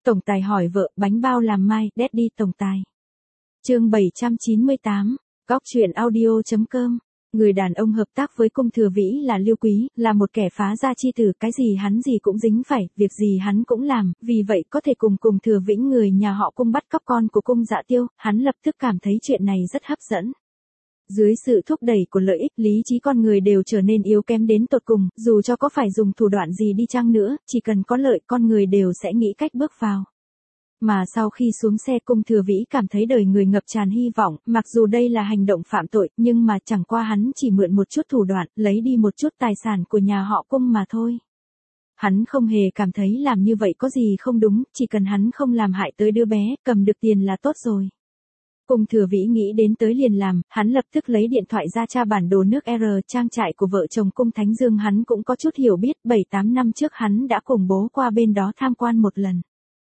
Tổng tài hỏi vợ, bánh bao làm mai, Daddy tổng tài. Chương 798, Góc truyện audio.com. Người đàn ông hợp tác với Cung Thừa Vĩ là Lưu Quý, là một kẻ phá gia chi tử, cái gì hắn gì cũng dính phải, việc gì hắn cũng làm, vì vậy có thể cùng Cung Thừa Vĩnh người nhà họ Cung bắt cóc con của Cung Dạ Tiêu, hắn lập tức cảm thấy chuyện này rất hấp dẫn. Dưới sự thúc đẩy của lợi ích, lý trí con người đều trở nên yếu kém đến tột cùng, dù cho có phải dùng thủ đoạn gì đi chăng nữa, chỉ cần có lợi con người đều sẽ nghĩ cách bước vào. Mà sau khi xuống xe, Cung Thừa Vĩ cảm thấy đời người ngập tràn hy vọng, mặc dù đây là hành động phạm tội, nhưng mà chẳng qua hắn chỉ mượn một chút thủ đoạn, lấy đi một chút tài sản của nhà họ Cung mà thôi. Hắn không hề cảm thấy làm như vậy có gì không đúng, chỉ cần hắn không làm hại tới đứa bé, cầm được tiền là tốt rồi. Cung Thừa Vĩ nghĩ đến tới liền làm, hắn lập tức lấy điện thoại ra tra bản đồ nước R, trang trại của vợ chồng Cung Thánh Dương hắn cũng có chút hiểu biết, 7-8 năm trước hắn đã cùng bố qua bên đó tham quan một lần.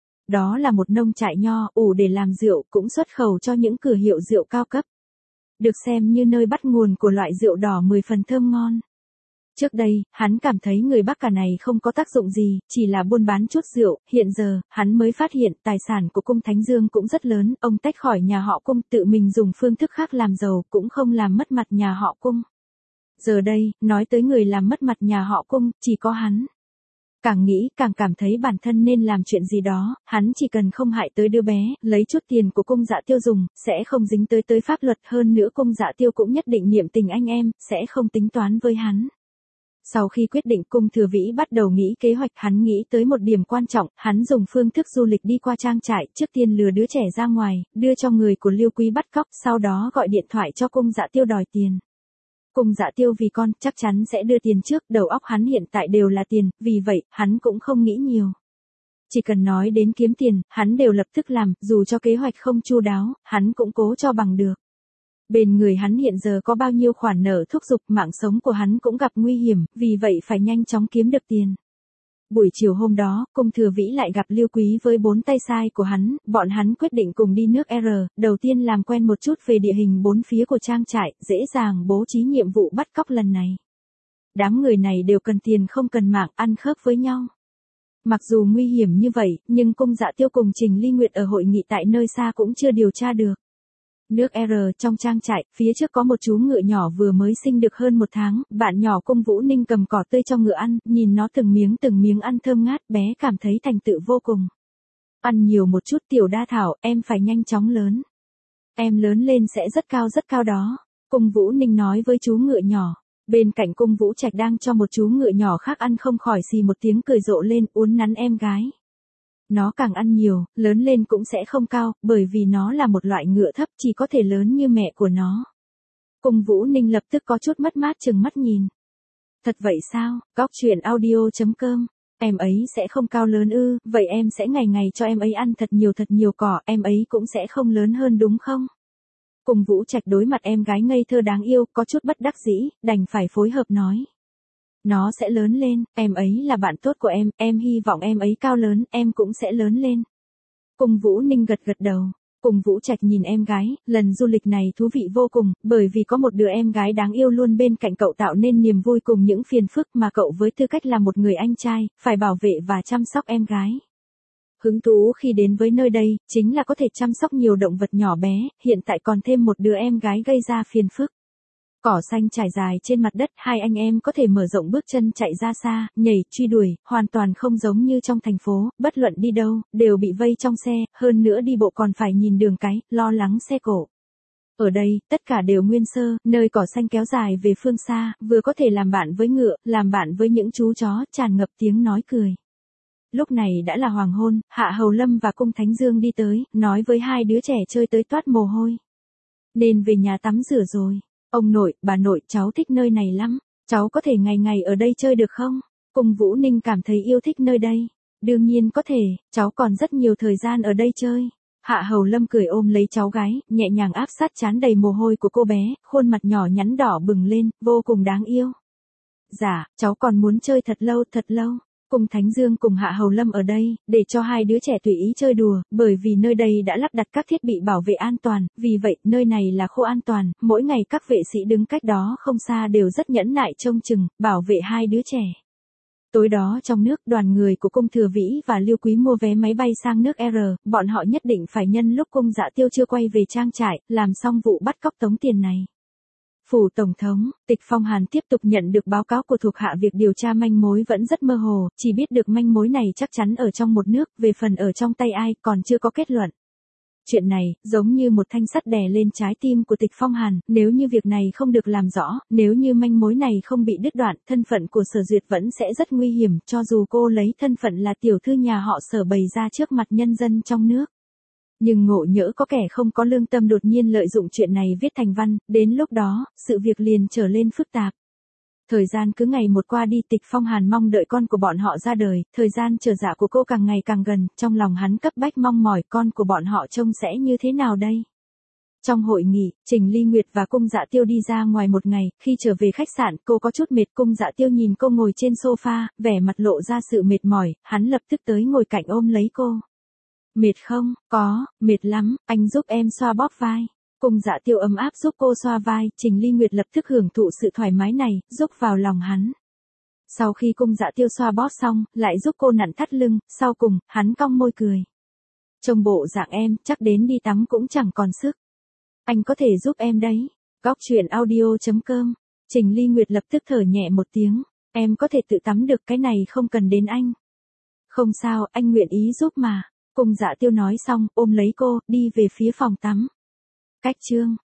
Đó là một nông trại nho, ủ để làm rượu, cũng xuất khẩu cho những cửa hiệu rượu cao cấp. Được xem như nơi bắt nguồn của loại rượu đỏ 10 phần thơm ngon. Trước đây, hắn cảm thấy người Bắc cả này không có tác dụng gì, chỉ là buôn bán chút rượu, hiện giờ, hắn mới phát hiện tài sản của Cung Thánh Dương cũng rất lớn, ông tách khỏi nhà họ Cung, tự mình dùng phương thức khác làm giàu, cũng không làm mất mặt nhà họ Cung. Giờ đây, nói tới người làm mất mặt nhà họ Cung, chỉ có hắn. Càng nghĩ, càng cảm thấy bản thân nên làm chuyện gì đó, hắn chỉ cần không hại tới đứa bé, lấy chút tiền của Cung Dạ Tiêu dùng, sẽ không dính tới pháp luật, hơn nữa Cung Dạ Tiêu cũng nhất định niệm tình anh em, sẽ không tính toán với hắn. Sau khi quyết định, Cung Thừa Vĩ bắt đầu nghĩ kế hoạch, hắn nghĩ tới một điểm quan trọng, hắn dùng phương thức du lịch đi qua trang trại, trước tiên lừa đứa trẻ ra ngoài, đưa cho người của Lưu Quý bắt cóc, sau đó gọi điện thoại cho Cung Dạ Tiêu đòi tiền. Cung Dạ Tiêu vì con, chắc chắn sẽ đưa tiền trước, đầu óc hắn hiện tại đều là tiền, vì vậy, hắn cũng không nghĩ nhiều. Chỉ cần nói đến kiếm tiền, hắn đều lập tức làm, dù cho kế hoạch không chu đáo, hắn cũng cố cho bằng được. Bên người hắn hiện giờ có bao nhiêu khoản nợ thúc giục, mạng sống của hắn cũng gặp nguy hiểm, vì vậy phải nhanh chóng kiếm được tiền. Buổi chiều hôm đó, Cung Thừa Vĩ lại gặp Lưu Quý với 4 tay sai của hắn, bọn hắn quyết định cùng đi nước R, đầu tiên làm quen một chút về địa hình bốn phía của trang trại, dễ dàng bố trí nhiệm vụ bắt cóc lần này. Đám người này đều cần tiền không cần mạng, ăn khớp với nhau. Mặc dù nguy hiểm như vậy, nhưng Cung Dạ Tiêu cùng Trình Ly Nguyệt ở hội nghị tại nơi xa cũng chưa điều tra được. Nước R, trong trang trại, phía trước có một chú ngựa nhỏ vừa mới sinh được hơn 1 tháng, bạn nhỏ Cung Vũ Ninh cầm cỏ tươi cho ngựa ăn, nhìn nó từng miếng ăn thơm ngát, bé cảm thấy thành tựu vô cùng. Ăn nhiều một chút Tiểu Đa Thảo, em phải nhanh chóng lớn. Em lớn lên sẽ rất cao đó. Cung Vũ Ninh nói với chú ngựa nhỏ. Bên cạnh Cung Vũ Trạch đang cho một chú ngựa nhỏ khác ăn không khỏi xì một tiếng cười rộ lên, uốn nắn em gái. Nó càng ăn nhiều, lớn lên cũng sẽ không cao, bởi vì nó là một loại ngựa thấp, chỉ có thể lớn như mẹ của nó. Cung Vũ Ninh lập tức có chút mất mát chừng mắt nhìn. Thật vậy sao? Góc truyện audio.com. Em ấy sẽ không cao lớn ư, vậy em sẽ ngày ngày cho em ấy ăn thật nhiều cỏ, em ấy cũng sẽ không lớn hơn đúng không? Cung Vũ Trạch đối mặt em gái ngây thơ đáng yêu, có chút bất đắc dĩ, đành phải phối hợp nói. Nó sẽ lớn lên, em ấy là bạn tốt của em hy vọng em ấy cao lớn, em cũng sẽ lớn lên. Cung Vũ Ninh gật đầu. Cung Vũ Trạch nhìn em gái, lần du lịch này thú vị vô cùng, bởi vì có một đứa em gái đáng yêu luôn bên cạnh cậu tạo nên niềm vui cùng những phiền phức mà cậu với tư cách là một người anh trai, phải bảo vệ và chăm sóc em gái. Hứng thú khi đến với nơi đây, chính là có thể chăm sóc nhiều động vật nhỏ bé, hiện tại còn thêm một đứa em gái gây ra phiền phức. Cỏ xanh trải dài trên mặt đất, hai anh em có thể mở rộng bước chân chạy ra xa, nhảy, truy đuổi, hoàn toàn không giống như trong thành phố, bất luận đi đâu, đều bị vây trong xe, hơn nữa đi bộ còn phải nhìn đường cái, lo lắng xe cộ. Ở đây, tất cả đều nguyên sơ, nơi cỏ xanh kéo dài về phương xa, vừa có thể làm bạn với ngựa, làm bạn với những chú chó, tràn ngập tiếng nói cười. Lúc này đã là hoàng hôn, Hạ Hầu Lâm và Cung Thánh Dương đi tới, nói với hai đứa trẻ chơi tới toát mồ hôi. Nên về nhà tắm rửa rồi. Ông nội, bà nội, cháu thích nơi này lắm, cháu có thể ngày ngày ở đây chơi được không? Cung Vũ Ninh cảm thấy yêu thích nơi đây. Đương nhiên có thể, cháu còn rất nhiều thời gian ở đây chơi. Hạ Hầu Lâm cười ôm lấy cháu gái, nhẹ nhàng áp sát trán đầy mồ hôi của cô bé, khuôn mặt nhỏ nhắn đỏ bừng lên, vô cùng đáng yêu. Dạ, cháu còn muốn chơi thật lâu. Cung Thánh Dương cùng Hạ Hầu Lâm ở đây, để cho hai đứa trẻ tùy ý chơi đùa, bởi vì nơi đây đã lắp đặt các thiết bị bảo vệ an toàn, vì vậy, nơi này là khu an toàn, mỗi ngày các vệ sĩ đứng cách đó không xa đều rất nhẫn nại trông chừng, bảo vệ hai đứa trẻ. Tối đó trong nước, đoàn người của cung Thừa Vĩ và Lưu Quý mua vé máy bay sang nước R, bọn họ nhất định phải nhân lúc cung Dạ Tiêu chưa quay về trang trại, làm xong vụ bắt cóc tống tiền này. Phủ Tổng thống, Tịch Phong Hàn tiếp tục nhận được báo cáo của thuộc hạ, việc điều tra manh mối vẫn rất mơ hồ, chỉ biết được manh mối này chắc chắn ở trong một nước, về phần ở trong tay ai còn chưa có kết luận. Chuyện này, giống như một thanh sắt đè lên trái tim của Tịch Phong Hàn, nếu như việc này không được làm rõ, nếu như manh mối này không bị đứt đoạn, thân phận của Sở Duyệt vẫn sẽ rất nguy hiểm, cho dù cô lấy thân phận là tiểu thư nhà họ Sở bày ra trước mặt nhân dân trong nước. Nhưng ngộ nhỡ có kẻ không có lương tâm đột nhiên lợi dụng chuyện này viết thành văn, đến lúc đó, sự việc liền trở lên phức tạp. Thời gian cứ ngày một qua đi, Tịch Phong Hàn mong đợi con của bọn họ ra đời, thời gian chờ dạ của cô càng ngày càng gần, trong lòng hắn cấp bách mong mỏi con của bọn họ trông sẽ như thế nào đây. Trong hội nghị, Trình Ly Nguyệt và cung Dạ Tiêu đi ra ngoài một ngày, khi trở về khách sạn, cô có chút mệt, cung Dạ Tiêu nhìn cô ngồi trên sofa, vẻ mặt lộ ra sự mệt mỏi, hắn lập tức tới ngồi cạnh ôm lấy cô. Mệt không? Có, mệt lắm, anh giúp em xoa bóp vai. Cung Dạ Tiêu ấm áp giúp cô xoa vai, Trình Ly Nguyệt lập tức hưởng thụ sự thoải mái này, giúp vào lòng hắn. Sau khi cung Dạ Tiêu xoa bóp xong, lại giúp cô nặn thắt lưng, sau cùng, hắn cong môi cười. Trông bộ dạng em, chắc đến đi tắm cũng chẳng còn sức. Anh có thể giúp em đấy. Góc truyện audio.com. Trình Ly Nguyệt lập tức thở nhẹ một tiếng. Em có thể tự tắm được, cái này không cần đến anh. Không sao, anh nguyện ý giúp mà. Cung Dạ Tiêu nói xong, ôm lấy cô, đi về phía phòng tắm. Cách chương